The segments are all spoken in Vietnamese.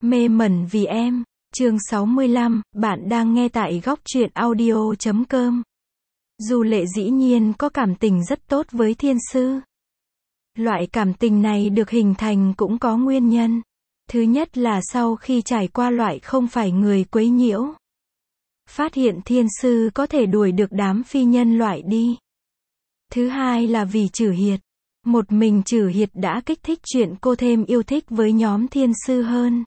Mê mẩn vì em, chương 65, bạn đang nghe tại góc truyện audio.com. Du Lệ dĩ nhiên có cảm tình rất tốt với thiên sư. Loại cảm tình này được hình thành cũng có nguyên nhân. Thứ nhất là sau khi trải qua loại không phải người quấy nhiễu, phát hiện thiên sư có thể đuổi được đám phi nhân loại đi. Thứ hai là vì Trử Hiệt. Một mình Trử Hiệt đã kích thích chuyện cô thêm yêu thích với nhóm thiên sư hơn.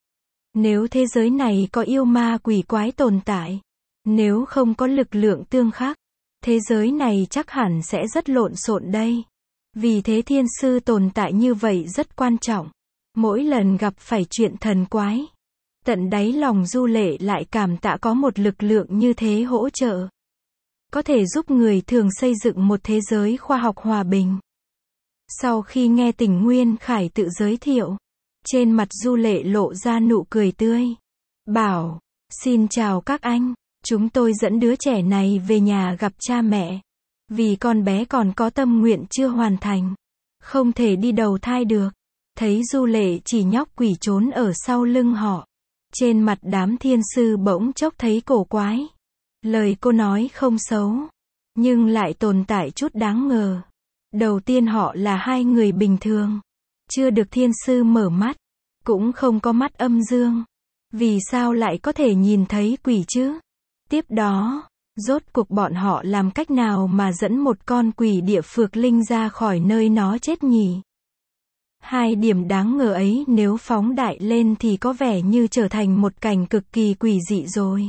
Nếu thế giới này có yêu ma quỷ quái tồn tại, nếu không có lực lượng tương khắc, thế giới này chắc hẳn sẽ rất lộn xộn đây. Vì thế thiên sư tồn tại như vậy rất quan trọng. Mỗi lần gặp phải chuyện thần quái, tận đáy lòng Du Lệ lại cảm tạ có một lực lượng như thế hỗ trợ, có thể giúp người thường xây dựng một thế giới khoa học hòa bình. Sau khi nghe Tỉnh Nguyên Khải tự giới thiệu, trên mặt Du Lệ lộ ra nụ cười tươi. Bảo, xin chào các anh, chúng tôi dẫn đứa trẻ này về nhà gặp cha mẹ. Vì con bé còn có tâm nguyện chưa hoàn thành, không thể đi đầu thai được. Thấy Du Lệ chỉ nhóc quỷ trốn ở sau lưng họ, trên mặt đám thiên sư bỗng chốc thấy cổ quái. Lời cô nói không xấu, nhưng lại tồn tại chút đáng ngờ. Đầu tiên họ là hai người bình thường, chưa được thiên sư mở mắt, cũng không có mắt âm dương. Vì sao lại có thể nhìn thấy quỷ chứ? Tiếp đó, rốt cuộc bọn họ làm cách nào mà dẫn một con quỷ địa phược linh ra khỏi nơi nó chết nhỉ? Hai điểm đáng ngờ ấy nếu phóng đại lên thì có vẻ như trở thành một cảnh cực kỳ quỷ dị rồi.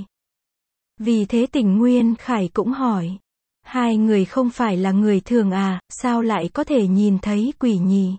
Vì thế Tỉnh Nguyên Khải cũng hỏi, hai người không phải là người thường à, sao lại có thể nhìn thấy quỷ nhỉ?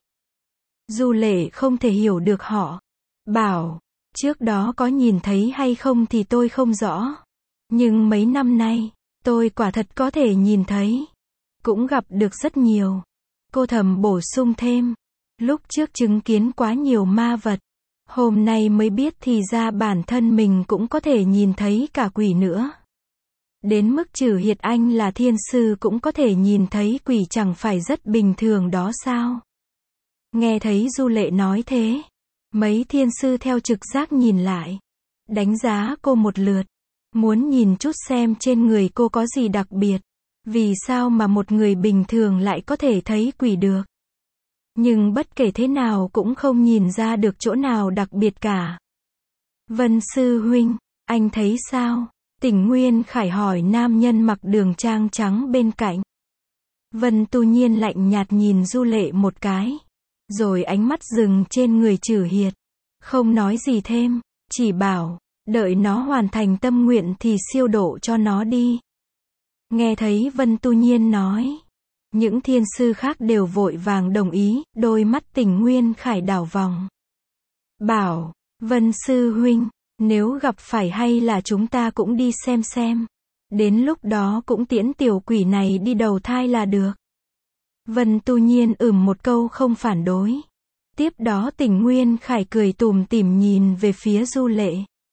Du Lệ không thể hiểu được họ. Bảo, trước đó có nhìn thấy hay không thì tôi không rõ. Nhưng mấy năm nay, tôi quả thật có thể nhìn thấy. Cũng gặp được rất nhiều. Cô thầm bổ sung thêm. Lúc trước chứng kiến quá nhiều ma vật. Hôm nay mới biết thì ra bản thân mình cũng có thể nhìn thấy cả quỷ nữa. Đến mức Trử Hiệt anh là thiên sư cũng có thể nhìn thấy quỷ, chẳng phải rất bình thường đó sao? Nghe thấy Du Lệ nói thế, mấy thiên sư theo trực giác nhìn lại, đánh giá cô một lượt, muốn nhìn chút xem trên người cô có gì đặc biệt. Vì sao mà một người bình thường lại có thể thấy quỷ được? Nhưng bất kể thế nào cũng không nhìn ra được chỗ nào đặc biệt cả. Vân sư huynh, anh thấy sao? Tỉnh Nguyên Khải hỏi nam nhân mặc đường trang trắng bên cạnh. Vân Tu Nhiên lạnh nhạt nhìn Du Lệ một cái, rồi ánh mắt dừng trên người Trử Hiệt, không nói gì thêm, chỉ bảo, đợi nó hoàn thành tâm nguyện thì siêu độ cho nó đi. Nghe thấy Vân Tu Nhiên nói, những thiên sư khác đều vội vàng đồng ý, đôi mắt Tỉnh Nguyên Khải đảo vòng. Bảo, Vân sư huynh, nếu gặp phải hay là chúng ta cũng đi xem. Đến lúc đó cũng tiễn tiểu quỷ này đi đầu thai là được. Vân Tu Nhiên một câu không phản đối. Tiếp đó Tỉnh Nguyên Khải cười tủm tỉm nhìn về phía Du Lệ.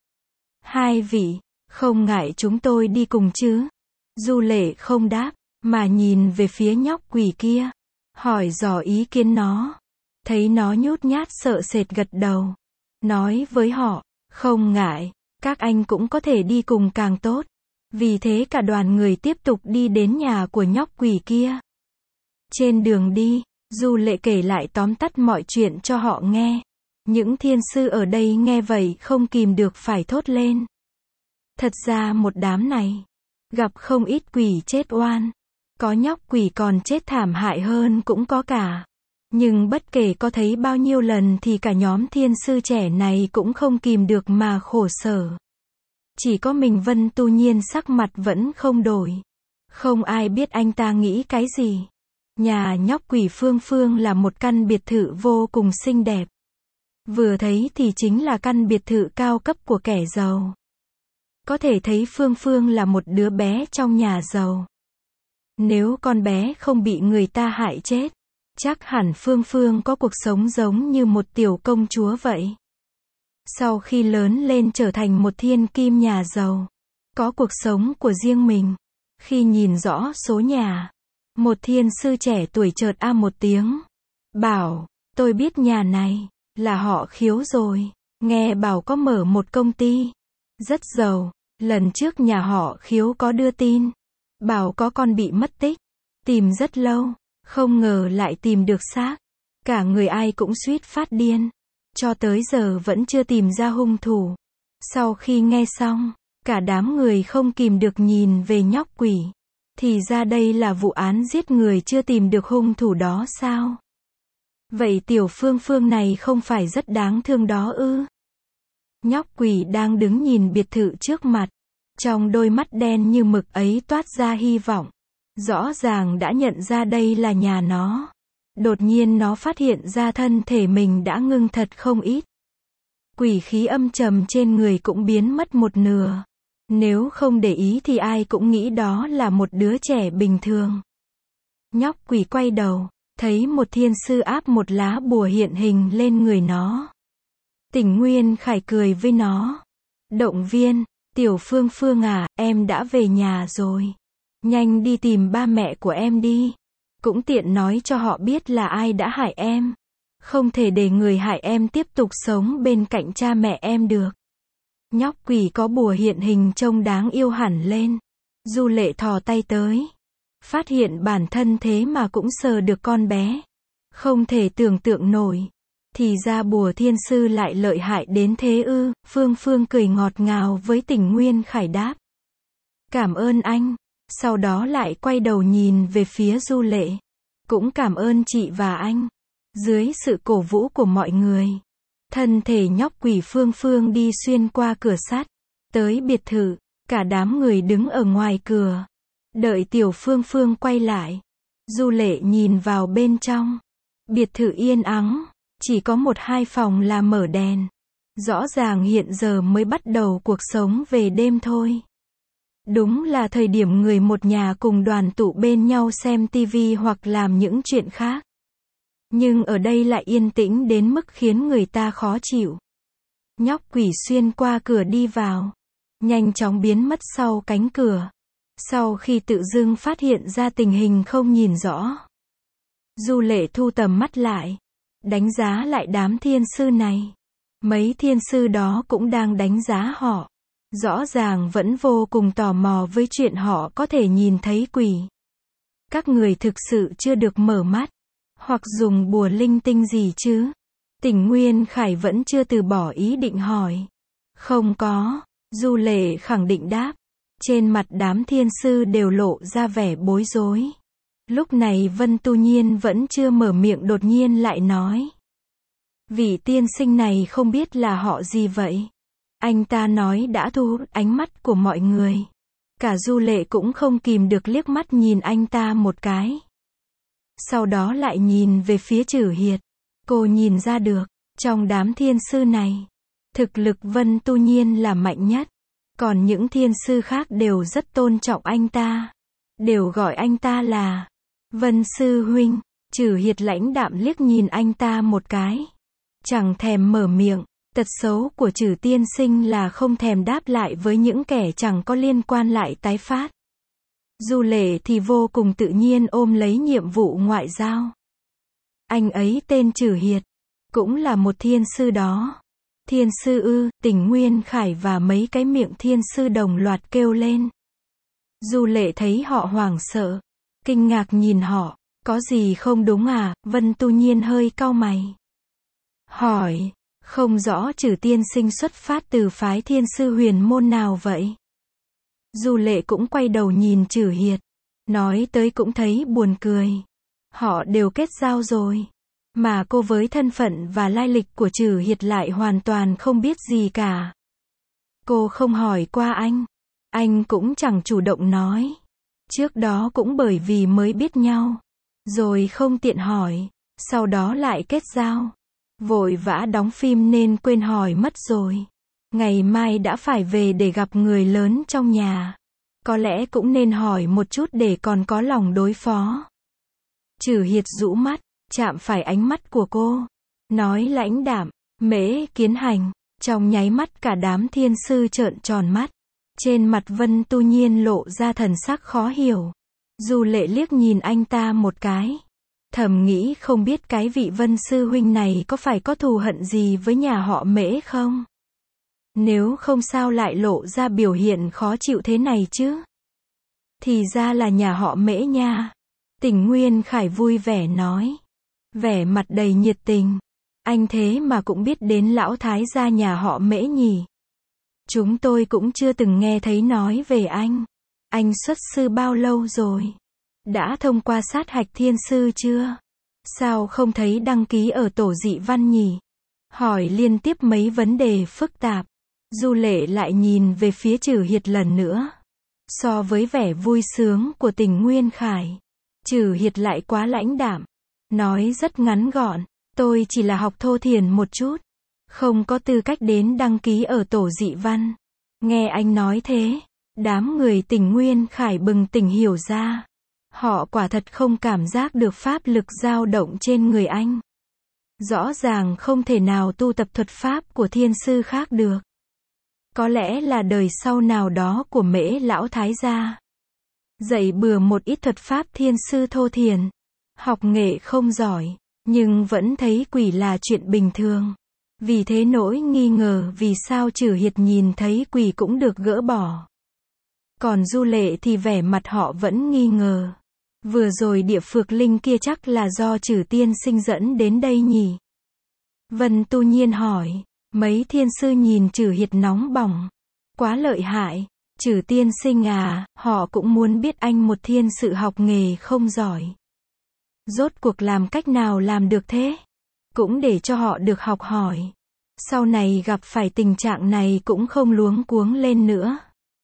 Hai vị, không ngại chúng tôi đi cùng chứ? Du Lệ không đáp, mà nhìn về phía nhóc quỷ kia, hỏi dò ý kiến nó. Thấy nó nhút nhát sợ sệt gật đầu, nói với họ, không ngại, các anh cũng có thể đi cùng càng tốt. Vì thế cả đoàn người tiếp tục đi đến nhà của nhóc quỷ kia. Trên đường đi, Du Lệ kể lại tóm tắt mọi chuyện cho họ nghe. Những thiên sư ở đây nghe vậy không kìm được phải thốt lên. Thật ra một đám này, gặp không ít quỷ chết oan. Có nhóc quỷ còn chết thảm hại hơn cũng có cả. Nhưng bất kể có thấy bao nhiêu lần thì cả nhóm thiên sư trẻ này cũng không kìm được mà khổ sở. Chỉ có mình Vân Tu Nhiên sắc mặt vẫn không đổi. Không ai biết anh ta nghĩ cái gì. Nhà nhóc quỷ Phương Phương là một căn biệt thự vô cùng xinh đẹp. Vừa thấy thì chính là căn biệt thự cao cấp của kẻ giàu. Có thể thấy Phương Phương là một đứa bé trong nhà giàu. Nếu con bé không bị người ta hại chết, chắc hẳn Phương Phương có cuộc sống giống như một tiểu công chúa vậy. Sau khi lớn lên trở thành một thiên kim nhà giàu, có cuộc sống của riêng mình. Khi nhìn rõ số nhà, một thiên sư trẻ tuổi chợt a một tiếng. Bảo, tôi biết nhà này, là họ Khiếu rồi. nghe bảo có mở một công ty. Rất giàu, lần trước nhà họ Khiếu có đưa tin. Bảo có con bị mất tích. Tìm rất lâu, không ngờ lại tìm được xác. Cả người ai cũng suýt phát điên. Cho tới giờ vẫn chưa tìm ra hung thủ. Sau khi nghe xong, cả đám người không kìm được nhìn về nhóc quỷ. Thì ra đây là vụ án giết người chưa tìm được hung thủ đó sao? Vậy tiểu Phương Phương này không phải rất đáng thương đó ư? Nhóc quỷ đang đứng nhìn biệt thự trước mặt. Trong đôi mắt đen như mực ấy toát ra hy vọng. Rõ ràng đã nhận ra đây là nhà nó. Đột nhiên nó phát hiện ra thân thể mình đã ngưng thật không ít. Quỷ khí âm trầm trên người cũng biến mất một nửa. Nếu không để ý thì ai cũng nghĩ đó là một đứa trẻ bình thường. Nhóc quỷ quay đầu, thấy một thiên sư áp một lá bùa hiện hình lên người nó. Tỉnh Nguyên Khải cười với nó. Động viên, tiểu Phương Phương à, em đã về nhà rồi. Nhanh đi tìm ba mẹ của em đi. Cũng tiện nói cho họ biết là ai đã hại em. Không thể để người hại em tiếp tục sống bên cạnh cha mẹ em được. Nhóc quỷ có bùa hiện hình trông đáng yêu hẳn lên. Du Lệ thò tay tới. Phát hiện bản thân thế mà cũng sờ được con bé. Không thể tưởng tượng nổi. Thì ra bùa thiên sư lại lợi hại đến thế ư. Phương Phương cười ngọt ngào với Tỉnh Nguyên Khải đáp. Cảm ơn anh. Sau đó lại quay đầu nhìn về phía Du Lệ. Cũng cảm ơn chị và anh. Dưới sự cổ vũ của mọi người, thân thể nhóc quỷ Phương Phương đi xuyên qua cửa sắt, tới biệt thự. Cả đám người đứng ở ngoài cửa, đợi tiểu Phương Phương quay lại. Du Lệ nhìn vào bên trong. Biệt thự yên ắng, chỉ có 1-2 phòng là mở đèn. Rõ ràng hiện giờ mới bắt đầu cuộc sống về đêm thôi. Đúng là thời điểm người một nhà cùng đoàn tụ bên nhau xem tivi hoặc làm những chuyện khác. Nhưng ở đây lại yên tĩnh đến mức khiến người ta khó chịu. Nhóc quỷ xuyên qua cửa đi vào, nhanh chóng biến mất sau cánh cửa. Sau khi tự dưng phát hiện ra tình hình không nhìn rõ, Du Lệ thu tầm mắt lại, đánh giá lại đám thiên sư này. Mấy thiên sư đó cũng đang đánh giá họ. Rõ ràng vẫn vô cùng tò mò với chuyện họ có thể nhìn thấy quỷ. Các người thực sự chưa được mở mắt, hoặc dùng bùa linh tinh gì chứ? Tỉnh Nguyên Khải vẫn chưa từ bỏ ý định hỏi. Không có, Du Lệ khẳng định đáp. Trên mặt đám thiên sư đều lộ ra vẻ bối rối. Lúc này Vân Tu Nhiên vẫn chưa mở miệng đột nhiên lại nói. Vị tiên sinh này không biết là họ gì vậy? Anh ta nói đã thu hút ánh mắt của mọi người. Cả Du Lệ cũng không kìm được liếc mắt nhìn anh ta một cái. Sau đó lại nhìn về phía Trử Hiệt. Cô nhìn ra được, trong đám thiên sư này, thực lực Vân Tu Nhiên là mạnh nhất. Còn những thiên sư khác đều rất tôn trọng anh ta. Đều gọi anh ta là Vân Sư Huynh. Trử Hiệt lãnh đạm liếc nhìn anh ta một cái. Chẳng thèm mở miệng. Tật xấu của Trử tiên sinh là không thèm đáp lại với những kẻ chẳng có liên quan lại tái phát. Du Lệ thì vô cùng tự nhiên ôm lấy nhiệm vụ ngoại giao. Anh ấy tên Trử Hiệt, cũng là một thiên sư đó. Thiên sư ư? Tỉnh Nguyên Khải và mấy cái miệng thiên sư đồng loạt kêu lên. Du Lệ thấy họ hoảng sợ, kinh ngạc nhìn họ. Có gì không đúng à? Vân Tu Nhiên hơi cau mày. Hỏi, không rõ Trử tiên sinh xuất phát từ phái thiên sư huyền môn nào vậy? Du Lệ cũng quay đầu nhìn Trử Hiệt. Nói tới cũng thấy buồn cười. Họ đều kết giao rồi. Mà cô với thân phận và lai lịch của Trử Hiệt lại hoàn toàn không biết gì cả. Cô không hỏi qua anh cũng chẳng chủ động nói. Trước đó cũng bởi vì mới biết nhau, rồi không tiện hỏi, sau đó lại kết giao. Vội vã đóng phim nên quên hỏi mất rồi. Ngày mai đã phải về để gặp người lớn trong nhà. Có lẽ cũng nên hỏi một chút để còn có lòng đối phó. Trử Hiệt rũ mắt, chạm phải ánh mắt của cô. Nói lãnh đạm, Mễ Kiến Hành. Trong nháy mắt cả đám thiên sư trợn tròn mắt. Trên mặt Vân Tu Nhiên lộ ra thần sắc khó hiểu. Du Lệ liếc nhìn anh ta một cái. Thầm nghĩ không biết cái vị Vân sư huynh này có phải có thù hận gì với nhà họ Mễ không? Nếu không sao lại lộ ra biểu hiện khó chịu thế này chứ? Thì ra là nhà họ Mễ nha. Tình Nguyên Khải vui vẻ nói. Vẻ mặt đầy nhiệt tình. Anh thế mà cũng biết đến lão thái gia nhà họ Mễ nhỉ? Chúng tôi cũng chưa từng nghe thấy nói về anh. Anh xuất sư bao lâu rồi? Đã thông qua sát hạch thiên sư chưa? Sao không thấy đăng ký ở tổ dị văn nhỉ? Hỏi liên tiếp mấy vấn đề phức tạp. Du Lệ lại nhìn về phía Trử Hiệt lần nữa. So với vẻ vui sướng của Tình Nguyên Khải, Trử Hiệt lại quá lãnh đạm. Nói rất ngắn gọn, tôi chỉ là học thô thiển một chút. Không có tư cách đến đăng ký ở tổ dị văn. Nghe anh nói thế, đám người Tình Nguyên Khải bừng tỉnh hiểu ra. Họ quả thật không cảm giác được pháp lực dao động trên người anh. Rõ ràng không thể nào tu tập thuật pháp của thiên sư khác được. Có lẽ là đời sau nào đó của Mễ lão thái gia. Dạy bừa một ít thuật pháp thiên sư thô thiển. Học nghệ không giỏi, nhưng vẫn thấy quỷ là chuyện bình thường. Vì thế nỗi nghi ngờ vì sao Trử Hiệt nhìn thấy quỷ cũng được gỡ bỏ. Còn Du Lệ thì vẻ mặt họ vẫn nghi ngờ. Vừa rồi địa phược linh kia chắc là do Trử tiên sinh dẫn đến đây nhỉ? Vân Tu Nhiên hỏi. Mấy thiên sư nhìn Trử Hiệt nóng bỏng. Quá lợi hại. Trử tiên sinh à, họ cũng muốn biết anh một thiên sự học nghề không giỏi. Rốt cuộc làm cách nào làm được thế? Cũng để cho họ được học hỏi. Sau này gặp phải tình trạng này cũng không luống cuống lên nữa.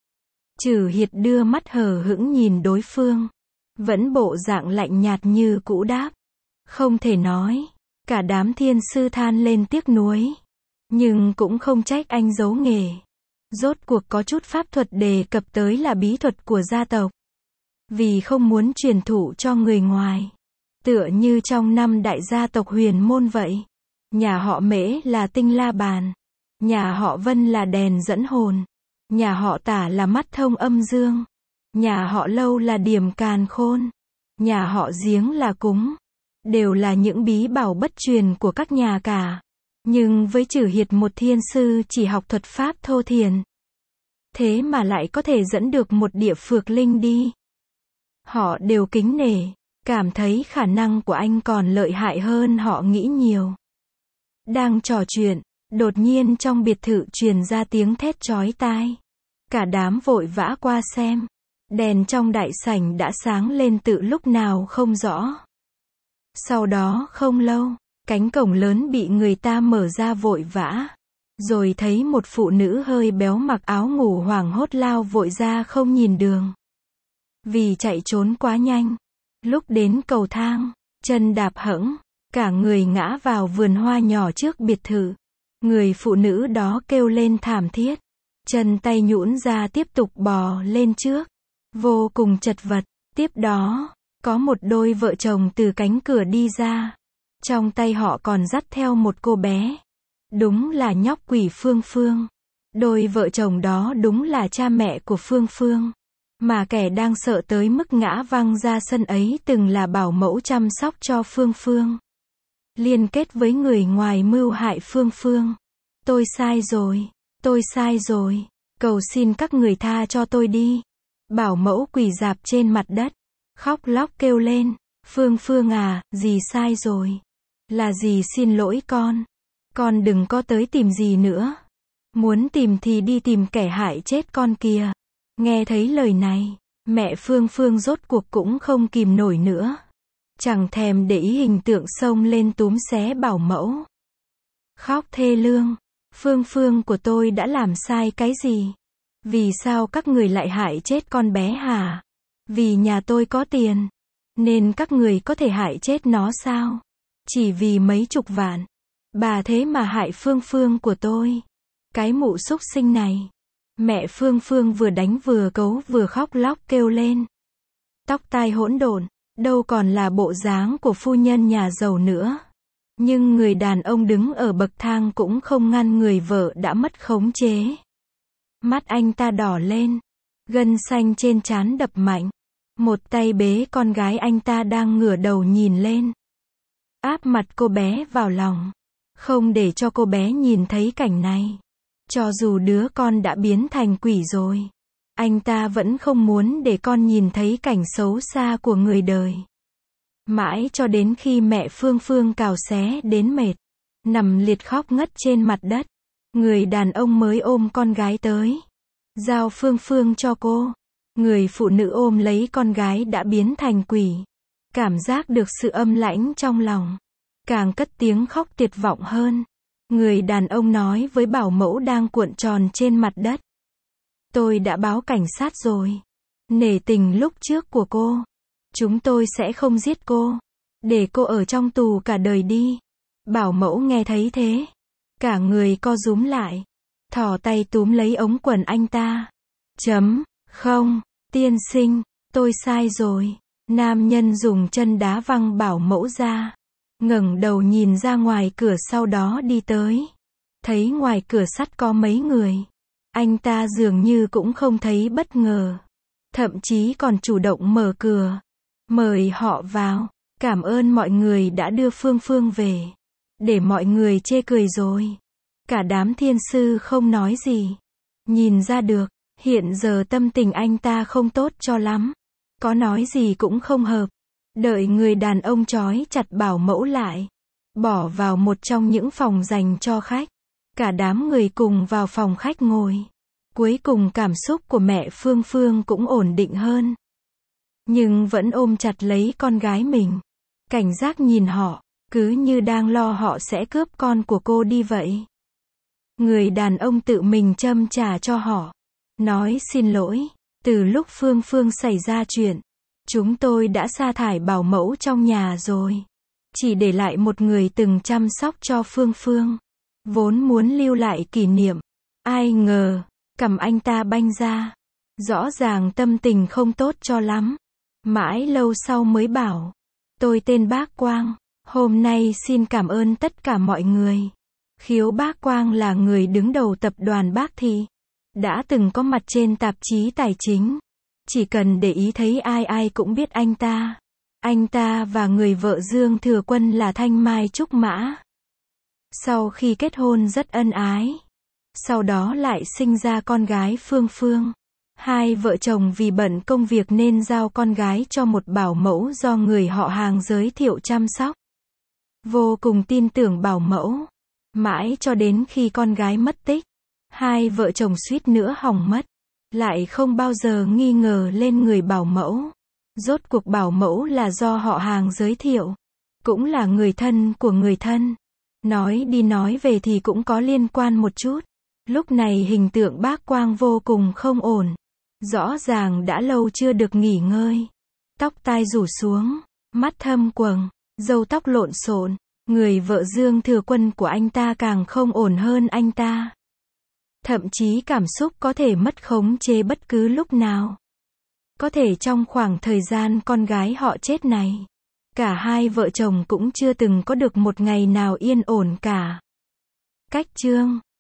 Trử Hiệt đưa mắt hờ hững nhìn đối phương. Vẫn bộ dạng lạnh nhạt như cũ đáp. Không thể nói. Cả đám thiên sư than lên tiếc nuối. Nhưng cũng không trách anh giấu nghề. Rốt cuộc có chút pháp thuật đề cập tới là bí thuật của gia tộc. Vì không muốn truyền thụ cho người ngoài. Tựa như trong năm đại gia tộc Huyền Môn vậy. Nhà họ Mễ là tinh la bàn. Nhà họ Vân là đèn dẫn hồn. Nhà họ Tả là mắt thông âm dương. Nhà họ Lâu là điểm càn khôn. Nhà họ Giếng là cúng. Đều là những bí bảo bất truyền của các nhà cả. Nhưng với Trử Hiệt một thiên sư chỉ học thuật pháp thô thiển. Thế mà lại có thể dẫn được một địa phược linh đi. Họ đều kính nể. Cảm thấy khả năng của anh còn lợi hại hơn họ nghĩ nhiều. Đang trò chuyện, đột nhiên trong biệt thự truyền ra tiếng thét chói tai. Cả đám vội vã qua xem. Đèn trong đại sảnh đã sáng lên từ lúc nào không rõ. Sau đó không lâu, cánh cổng lớn bị người ta mở ra vội vã. Rồi thấy một phụ nữ hơi béo mặc áo ngủ hoảng hốt lao vội ra không nhìn đường. Vì chạy trốn quá nhanh. Lúc đến cầu thang, chân đạp hẫng, cả người ngã vào vườn hoa nhỏ trước biệt thự. Người phụ nữ đó kêu lên thảm thiết. Chân tay nhũn ra tiếp tục bò lên trước. Vô cùng chật vật. Tiếp đó, có một đôi vợ chồng từ cánh cửa đi ra. Trong tay họ còn dắt theo một cô bé. Đúng là nhóc quỷ Phương Phương. Đôi vợ chồng đó đúng là cha mẹ của Phương Phương. Mà kẻ đang sợ tới mức ngã văng ra sân ấy từng là bảo mẫu chăm sóc cho Phương Phương. Liên kết với người ngoài mưu hại Phương Phương. Tôi sai rồi. Tôi sai rồi. Cầu xin các người tha cho tôi đi. Bảo mẫu quỳ rạp trên mặt đất. Khóc lóc kêu lên. Phương Phương à, dì sai rồi. Là dì xin lỗi con. Con đừng có tới tìm dì nữa. Muốn tìm thì đi tìm kẻ hại chết con kìa. Nghe thấy lời này, mẹ Phương Phương rốt cuộc cũng không kìm nổi nữa. Chẳng thèm để ý hình tượng xông lên túm xé bảo mẫu. Khóc thê lương. Phương Phương của tôi đã làm sai cái gì? Vì sao các người lại hại chết con bé hả? Vì nhà tôi có tiền. Nên các người có thể hại chết nó sao? Chỉ vì mấy chục vạn. Bà thế mà hại Phương Phương của tôi. Cái mụ súc sinh này. Mẹ Phương Phương vừa đánh vừa cấu vừa khóc lóc kêu lên. Tóc tai hỗn độn, đâu còn là bộ dáng của phu nhân nhà giàu nữa. Nhưng người đàn ông đứng ở bậc thang cũng không ngăn người vợ đã mất khống chế. Mắt anh ta đỏ lên, gân xanh trên trán đập mạnh. Một tay bế con gái anh ta đang ngửa đầu nhìn lên. áp mặt cô bé vào lòng, không để cho cô bé nhìn thấy cảnh này. Cho dù đứa con đã biến thành quỷ rồi, anh ta vẫn không muốn để con nhìn thấy cảnh xấu xa của người đời. Mãi cho đến khi mẹ Phương Phương cào xé đến mệt, nằm liệt khóc ngất trên mặt đất, người đàn ông mới ôm con gái tới, giao Phương Phương cho cô. Người phụ nữ ôm lấy con gái đã biến thành quỷ, cảm giác được sự âm lãnh trong lòng, càng cất tiếng khóc tuyệt vọng hơn. Người đàn ông nói với bảo mẫu đang cuộn tròn trên mặt đất: tôi đã báo cảnh sát rồi. Nể tình lúc trước của cô, chúng tôi sẽ không giết cô, để cô ở trong tù cả đời đi. Bảo mẫu nghe thấy thế, cả người co rúm lại, thò tay túm lấy ống quần anh ta. Không, tiên sinh, tôi sai rồi. Nam nhân dùng chân đá văng bảo mẫu ra, ngẩng đầu nhìn ra ngoài cửa, sau đó đi tới. Thấy ngoài cửa sắt có mấy người, anh ta dường như cũng không thấy bất ngờ, thậm chí còn chủ động mở cửa, mời họ vào. Cảm ơn mọi người đã đưa Phương Phương về, để mọi người chê cười rồi. Cả đám thiên sư không nói gì. Nhìn ra được, hiện giờ tâm tình anh ta không tốt cho lắm. Có nói gì cũng không hợp. Đợi người đàn ông trói chặt bảo mẫu lại, bỏ vào một trong những phòng dành cho khách. Cả đám người cùng vào phòng khách ngồi. Cuối cùng cảm xúc của mẹ Phương Phương cũng ổn định hơn, nhưng vẫn ôm chặt lấy con gái mình, cảnh giác nhìn họ, cứ như đang lo họ sẽ cướp con của cô đi vậy. Người đàn ông tự mình châm trà cho họ, nói xin lỗi, từ lúc Phương Phương xảy ra chuyện, chúng tôi đã sa thải bảo mẫu trong nhà rồi, chỉ để lại một người từng chăm sóc cho Phương Phương, vốn muốn lưu lại kỷ niệm. Ai ngờ, cằm anh ta banh ra, rõ ràng tâm tình không tốt cho lắm. Mãi lâu sau mới bảo: tôi tên Bác Quang, hôm nay xin cảm ơn tất cả mọi người. Khiếu Bác Quang là người đứng đầu tập đoàn Bác Thị, đã từng có mặt trên tạp chí tài chính. Chỉ cần để ý thấy ai ai cũng biết anh ta. Anh ta và người vợ Dương Thừa Quân là Thanh Mai Trúc Mã. Sau khi kết hôn rất ân ái, sau đó lại sinh ra con gái Phương Phương. Hai vợ chồng vì bận công việc nên giao con gái cho một bảo mẫu do người họ hàng giới thiệu chăm sóc. Vô cùng tin tưởng bảo mẫu. Mãi cho đến khi con gái mất tích, hai vợ chồng suýt nữa hỏng mất. Lại không bao giờ nghi ngờ lên người bảo mẫu. Rốt cuộc bảo mẫu là do họ hàng giới thiệu, cũng là người thân của người thân. Nói đi nói về thì cũng có liên quan một chút. Lúc này hình tượng Bác Quang vô cùng không ổn. Rõ ràng đã lâu chưa được nghỉ ngơi. Tóc tai rủ xuống, mắt thâm quầng, râu tóc lộn xộn. Người vợ Dương Thừa Quân của anh ta càng không ổn hơn anh ta. Thậm chí cảm xúc có thể mất khống chế bất cứ lúc nào. Có thể trong khoảng thời gian con gái họ chết này, cả hai vợ chồng cũng chưa từng có được một ngày nào yên ổn cả. Cách chương